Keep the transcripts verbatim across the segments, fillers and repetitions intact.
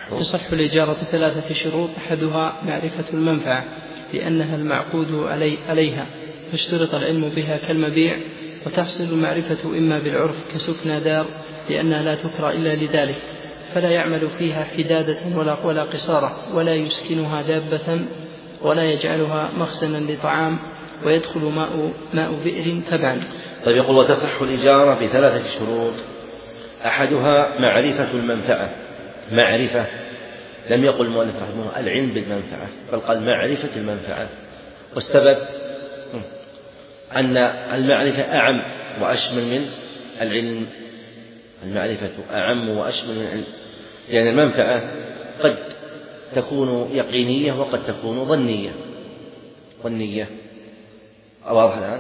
تصح الإجارة بثلاثة شروط، أحدها معرفة المنفعة لأنها المعقود علي عليها فاشترط العلم بها كالمبيع، وتحصل المعرفة إما بالعرف كسكنى دار لأنها لا تكرى إلا لذلك فلا يعمل فيها حدادة ولا, ولا قصارة، ولا يسكنها دابة ولا يجعلها مخزنا لطعام، ويدخل ماء, ماء بئر تبعا. طيب يقول وتصح الإجارة بثلاثة شروط، أحدها معرفة المنفعة. معرفة، لم يقل المؤلف رحمه الله العلم بالمنفعة، بل قال معرفة المنفعة. والسبب أن المعرفة أعم وأشمل من العلم. المعرفة أعم وأشمل من العلم، لأن يعني المنفعة قد تكون يقينية وقد تكون ظنية. ظنية واضح الآن؟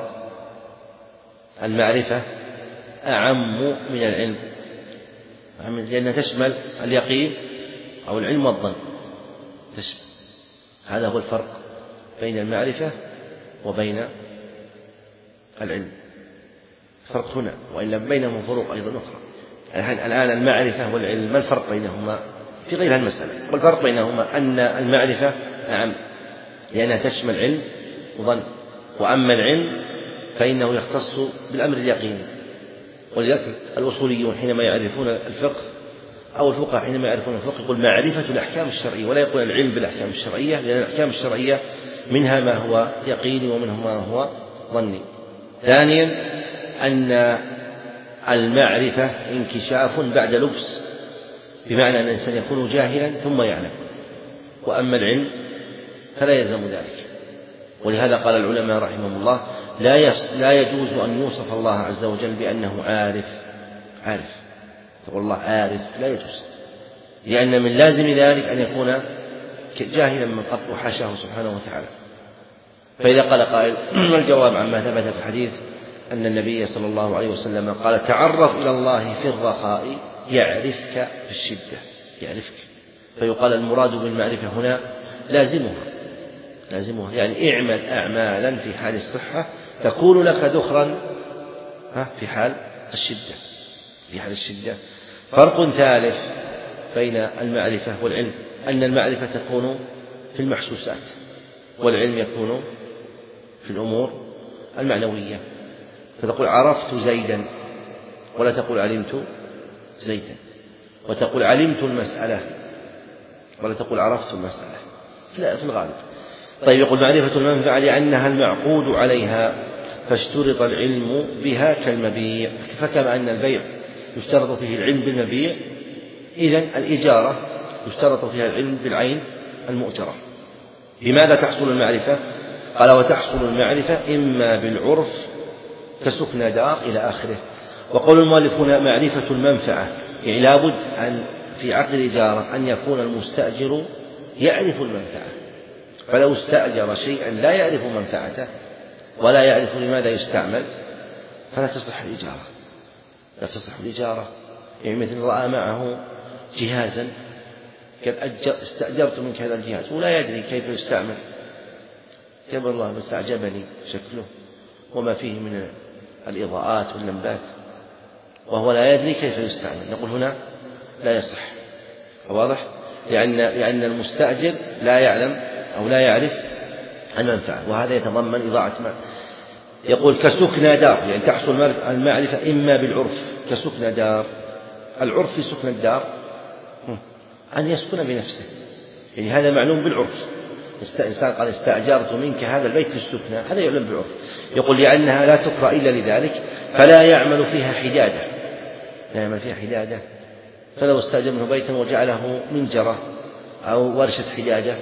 المعرفة أعم من العلم لأنها تشمل اليقين أو العلم والظن تشمل. هذا هو الفرق بين المعرفة وبين العلم، فرق هنا، وإلا بينهم فروق أيضا أخرى. الآن المعرفة والعلم ما الفرق بينهما في غير المسألة؟ والفرق بينهما أن المعرفة أعم لأنها تشمل علم وظن، وأما العلم فإنه يختص بالأمر اليقيني. ولذلك الأصوليون حينما يعرفون الفقه أو الفقهاء حينما يعرفون الفقه يقول معرفة الأحكام الشرعية، ولا يقول العلم بالأحكام الشرعية، لأن الأحكام الشرعية منها ما هو يقيني ومنها ما هو ظني. ثانيا أن المعرفة انكشاف بعد لبس، بمعنى أن الإنسان يكون جاهلا ثم يعلم، وأما العلم فلا يلزم ذلك. ولهذا قال العلماء رحمهم الله لا يجوز أن يوصف الله عز وجل بأنه عارف. عارف تقول الله عارف لا يجوز، لأن من لازم ذلك أن يكون جاهلا من قبل وحاشاه سبحانه وتعالى. فإذا قال قائل والجواب عما ثبت في الحديث أن النبي صلى الله عليه وسلم قال تعرف إلى الله في الرخاء يعرفك في الشدة. يعرفك، فيقال المراد بالمعرفة هنا لازمها لازمها يعني اعمل أعمالا في حال الصحة تكون لك ذخرا في حال الشدة. في حال الشدة فرق ثالث بين المعرفة والعلم، أن المعرفة تكون في المحسوسات والعلم يكون في الأمور المعنوية. فتقول عرفت زيدا ولا تقول علمت زيدا، وتقول علمت المسألة ولا تقول عرفت المسألة لا في الغالب. طيب يقول معرفة المنفعة لأنها المعقود عليها فاشترط العلم بها كالمبيع. فكما أن البيع يشترط فيه العلم بالمبيع، إذن الإجارة يشترط فيها العلم بالعين المؤجرة. بماذا تحصل المعرفة؟ قال وتحصل المعرفة إما بالعرف كسكنى دار إلى آخره. وقول المؤلف هنا معرفة المنفعة، يعني لابد أن في عقد الإجارة أن يكون المستأجر يعرف المنفعة، فلو استأجر شيئا لا يعرف منفعته ولا يعرف لماذا يستعمل فلا تصح الإجارة. لا تصح الإجارة. يعني مثل رأى معه جهازا قال استأجرت منك هذا الجهاز ولا يدري كيف يستعمل، قال والله بس أعجبني شكله وما فيه من الإضاءات واللمبات وهو لا يدري كيف يستعمل، نقول هنا لا يصح. واضح؟ لأن لأن المستأجر لا يعلم أو لا يعرف المنفعة، وهذا يتضمن إضاعة مال. يقول كسكنى دار، يعني تحصل المعرفة إما بالعرف كسكنى دار. العرف في سكن الدار أن يسكن بنفسه، يعني هذا معلوم بالعرف. إنسان قال استأجرت منك هذا البيت في السكنى، هذا يعلم بالعرف. يقول لأنها لا تقرأ إلا لذلك فلا يعمل فيها حدادة. لا يعمل فيها حدادة، فلو استأجر منه بيتا وجعله منجرة أو ورشة حدادة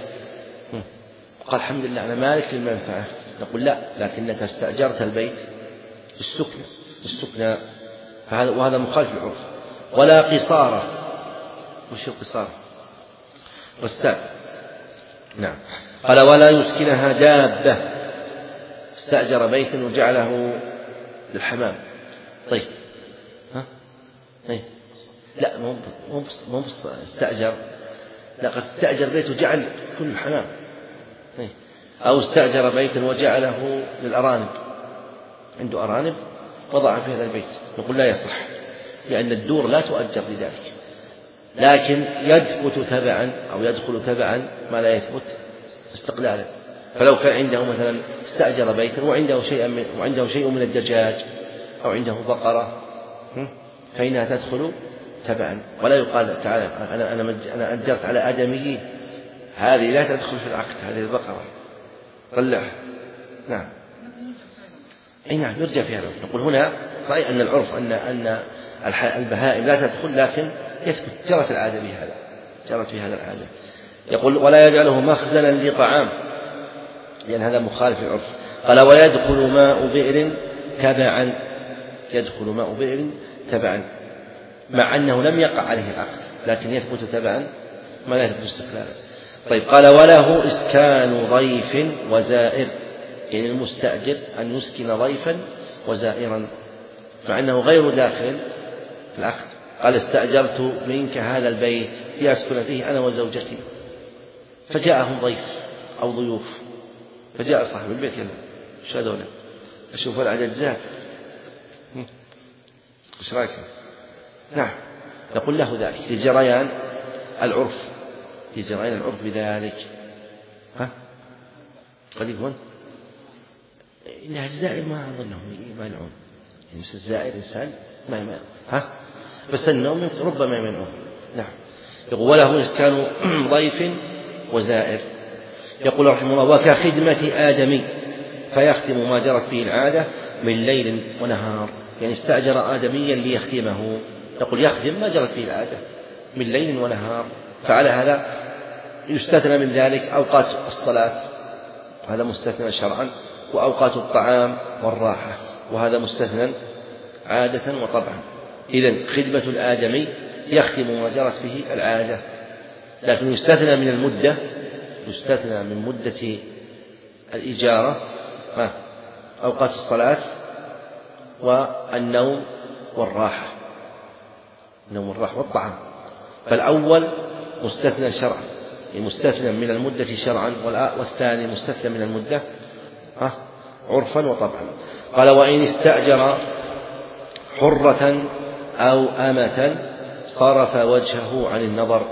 قال الحمد لله أنا مالك للمنفعة، نقول لا، لكنك استأجرت البيت في السكنى السكنى وهذا مخالف للعرف. ولا قصارة. وش القصارة؟ والساد. نعم. قال ولا يسكنها دابة، استأجر بيتا وجعله للحمام. طيب ها؟ هي. لا مو مو استأجر، لا قد استأجر بيت وجعل كل الحمام. هي. أو استأجر بيتا وجعله للأرانب، عنده أرانب وضع في هذا البيت، نقول لا يصح، لأن الدور لا تؤجر لذلك. لكن يثبت تبعا أو يدخل تبعا ما لا يثبت استقلالا. فلو كان عنده مثلا استأجر بيتا وعنده شيء من وعنده شيء من الدجاج أو عنده بقرة فإنها تدخل تبعا، ولا يقال تعالى أنا أنا أنا أجرت على آدمي، هذه لا تدخل في العقد، هذه البقرة طلعها. نعم أي نعم يرجع في هذا. نقول هنا صحيح أن العرف أن أن البهائم لا تدخل، لكن يثبت جرت العادة بهذا، جرت في هذا العادة. يقول ولا يجعله مخزنا لطعام، لأن هذا مخالف للعرف. قال ويدخل ماء بئر تبعا، يدخل ماء بئر تبعا مع أنه لم يقع عليه العقد، لكن يثبت تبعا ما لا يثبت استقلالا. طيب قال وله إسكان ضيف وزائر، يعني المستأجر أن يسكن ضيفا وزائرا مع أنه غير داخل في العقد. قال استأجرت منك هذا البيت لأسكن فيه أنا وزوجتي، فجاءهم ضيف أو ضيوف، فجاء صاحب البيت يلا شو هذول أشوف العدد زاد إيش رأيك؟ نعم نقول له ذلك لجريان العرف، لجريان العرف بذلك. ها قد يكون إنها الزائر ما أظنهم يمانعون، يعني مثل الزائر إنسان ما يمانع، ها بس النوم ربما يمنعون. نعم يقول وله إسكان ضيف وزائر. يقول رحمه الله وكخدمة آدمي فيختم ما جرت به العادة من ليل ونهار، يعني استأجر آدميا ليخدمه، يقول يخدم ما جرت به العادة من ليل ونهار. فعلى هذا يستثنى من ذلك أوقات الصلاة، وهذا مستثنى شرعا، وأوقات الطعام والراحة، وهذا مستثنى عادة وطبعا. إذن خدمة الآدمي يخدم ما جرت به العادة، لكن يستثنى من المدة، يستثنى من مدة الإجارة أوقات الصلاة والنوم والراحة، النوم والراحة والطعام. فالأول مستثنى شرعا، مستثنى من المدة شرعا، والثاني مستثنى من المدة عرفا وطبعا. قال وإن استأجر حرة أو أمة صرف وجهه عن النظر،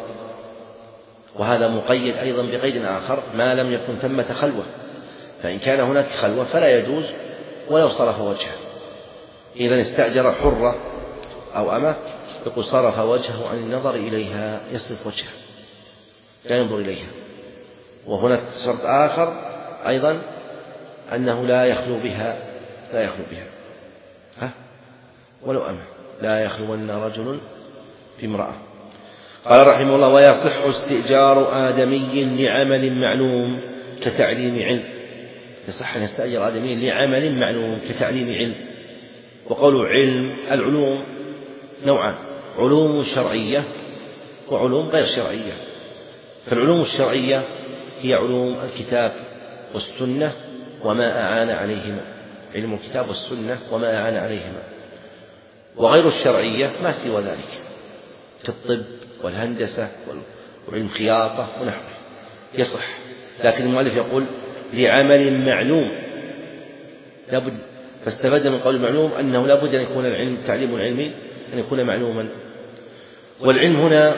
وهذا مقيد أيضا بقيد آخر ما لم يكن ثمة خلوة، فإن كان هناك خلوة فلا يجوز ولو صرف وجهه. إذا استأجر حرة أو أمة يقول صرف وجهه عن النظر إليها، يصرف وجهه لا ينظر إليها. وهناك شرط آخر أيضا أنه لا يخلو بها، لا يخلو بها ها ولو أمة، لا يخلون رجل بامرأة. قال رحمه الله ويصح استئجار آدمي لعمل معلوم كتعليم علم، يصح أن يستأجر آدمي لعمل معلوم كتعليم علم. وقول علم العلوم نوعان، علوم شرعية وعلوم غير شرعية. فالعلوم الشرعية هي علوم الكتاب والسنة وما أعان عليهما، علم الكتاب والسنة وما أعان عليهما. وغير الشرعية ما سوى ذلك كالطب والهندسة وعلم خياطة ونحوه يصح. لكن المؤلف يقول لعمل معلوم لابد، فاستفاد من قول المعلوم أنه لابد أن يكون العلم تعليم العلم أن يكون معلوما. والعلم هنا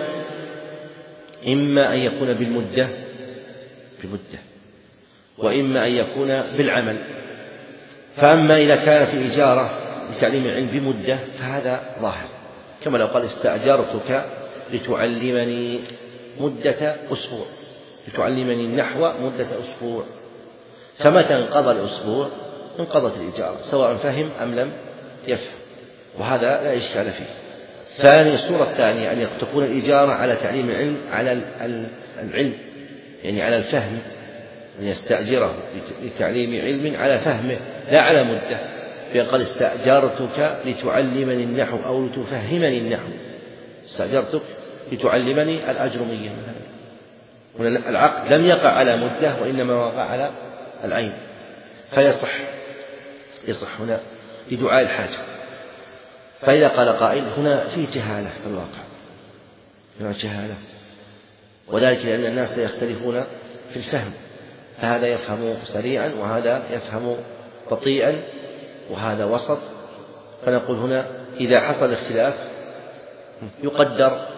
إما أن يكون بالمدة بمدة وإما أن يكون بالعمل. فأما إذا كانت الإجارة لتعليم العلم بمدة فهذا ظاهر، كما لو قال استأجرتك لتعلمني مدة أسبوع، لتعلمني النحو مدة أسبوع، فمتى انقضى الأسبوع انقضت الإجارة سواء فهم أم لم يفهم، وهذا لا إشكال فيه. ثاني الصورة الثانية أن تكون الإجارة على تعليم العلم على العلم، يعني على الفهم، أن يستأجره لتعليم علم على فهمه لا على مدة، بأن قال استأجرتك لتعلمني النحو أو لتفهمني النحو، استأجرتك لتعلمني الأجرمية مثلا، العقد لم يقع على مدة وإنما وقع على العين، فيصح يصح هنا لدعاء الحاجة. فإذا قال قائل هنا في جهالة في الواقع، هنا جهالة، وذلك لأن الناس يختلفون في الفهم، فهذا يفهم سريعا وهذا يفهم بطيئا وهذا وسط. فنقول هنا إذا حصل اختلاف يقدر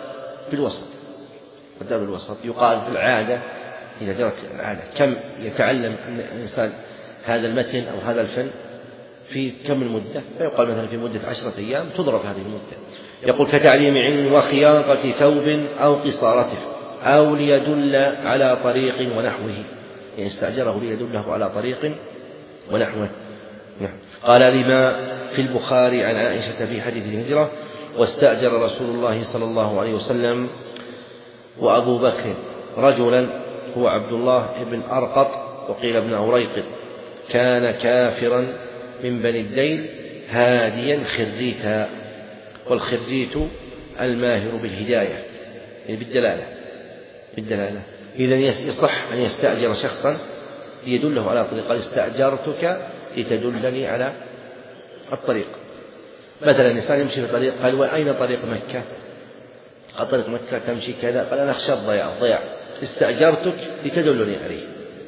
بالوسط، الدار بالوسط. يقال في العادة إذا جرت العادة كم يتعلم الإنسان هذا المتن أو هذا الفن في كم المدة، فيقال مثلا في مدة عشرة أيام تضرب هذه المدة. يقول كتعليم علم وخياطة ثوب أو قصارته أو ليدل على طريق ونحوه، يعني استأجره ليدله على طريق ونحوه. قال لما في البخاري عن عائشة في حديث الهجرة: واستأجر رسول الله صلى الله عليه وسلم وأبو بكر رجلا هو عبد الله بن أرقط وقيل ابن أوريقط، كان كافرا من بني الديل هاديا خريتا، والخريت الماهر بالهداية يعني بالدلالة بالدلالة إذن يصح أن يستأجر شخصا ليدله على طريق. قال استأجرتك لتدلني على الطريق. مثلا إنسان يمشي في طريق، قال وأين طريق مكة؟ قال طريق مكة تمشي كذا، قال أنا أخشى الضياع الضياع استأجرتك لتدلني عليه.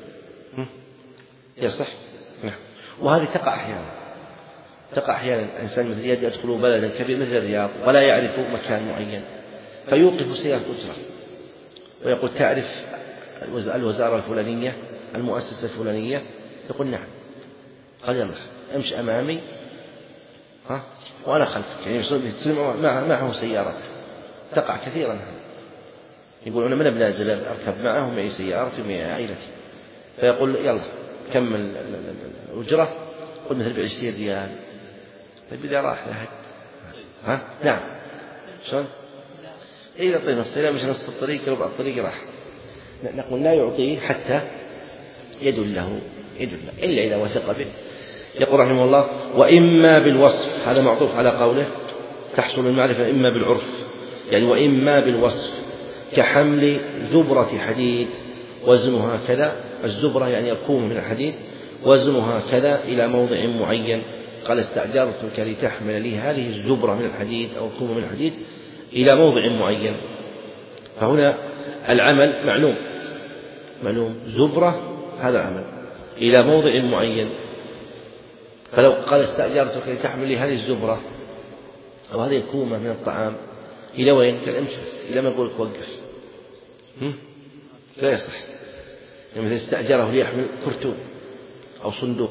يصح؟ نعم. وهذه تقع أحيانا تقع أحيانا إنسان مثل يد يدخل بلدا كبير مثل الرياض ولا يعرف مكان معين، فيوقف سيارة أجرة ويقول تعرف الوزارة الفلانية المؤسسة الفلانية؟ يقول نعم. قال يلا امشي أمامي ها وأنا خلفك، يعني معه سيارته. تقع كثيرا. يقول أنا من بنازل أركب معه معي سيارتي ومعي عائلتي، فيقول يلا كمل الأجرة، قل مثل بعشرين ريال. طيب إذا راح لحد ها نعم شلون؟ إذا يعطيه نص، إذا مش نص الطريق ربع الطريق راح. نقول لا يعطيه حتى يدله يدله إلا إذا وثق به. يقول رحمه الله: وإما بالوصف، هذا معطوف على قوله تحصل المعرفة إما بالعرف، يعني وإما بالوصف كحمل زبرة حديد وزنها كذا، الزبرة يعني الكوم من الحديد، وزنها كذا إلى موضع معين. قال استأجرتك لتحمل لي هذه الزبرة من الحديد أو الكوم من الحديد إلى موضع معين. فهنا العمل معلوم معلوم زبرة هذا العمل إلى موضع معين. فلو قال استأجرتك لتحمل لي هذه الزبرة أو هذه الكومة من الطعام إلى وين؟ قال امشي إلى ما أقولك وقف، لا يصح. يعني مثل استأجره ليحمل كرتون أو صندوق،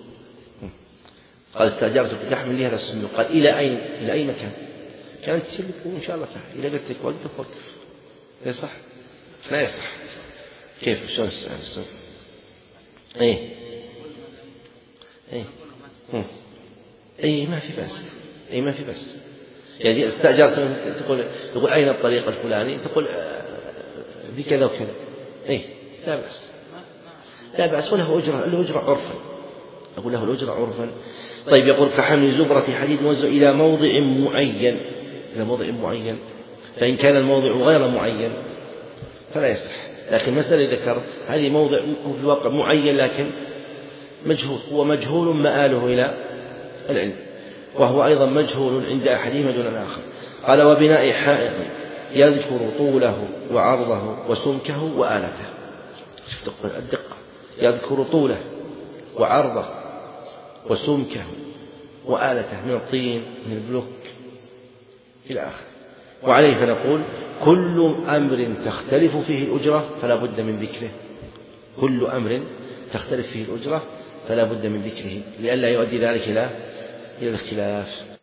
قال استأجرتك لتحمل لي هذا الصندوق، قال إلى أين؟ إلى أي مكان؟ كانت تسلك وإن شاء الله تعالى إذا قلت لك وقف وقف. لا يصح لا يصح. كيف شلون السؤال؟ إيه إيه إيه ما في بأس، إيه ما في بأس. يعني استأجرت تقول تقول أين الطريق الفلاني؟ تقول بكذا وكذا، إيه لا بأس لا بأس. وله أجرة له أجرة عرفا، أقول له الأجرة عرفا. طيب يقول كحمل زبرة حديد موزع إلى موضع معين إلى موضع معين، فإن كان الموضع غير معين فلا يصح. لكن مسألة ذكر هذه موضع في الواقع معين لكن مجهول، هو مجهول مآله إلى العلم، وهو أيضا مجهول عند أحدهما دون الآخر. قال وبناء حائط يذكر طوله وعرضه وسمكه وآلته. شوف الدقة، يذكر طوله وعرضه وسمكه وآلته من الطين من البلوك إلى آخره. وعليه فنقول كل أمر تختلف فيه الأجرة فلا بد من ذكره، كل أمر تختلف فيه الأجرة فلا بد من ذكره لئلا يؤدي ذلك إلى الاختلاف.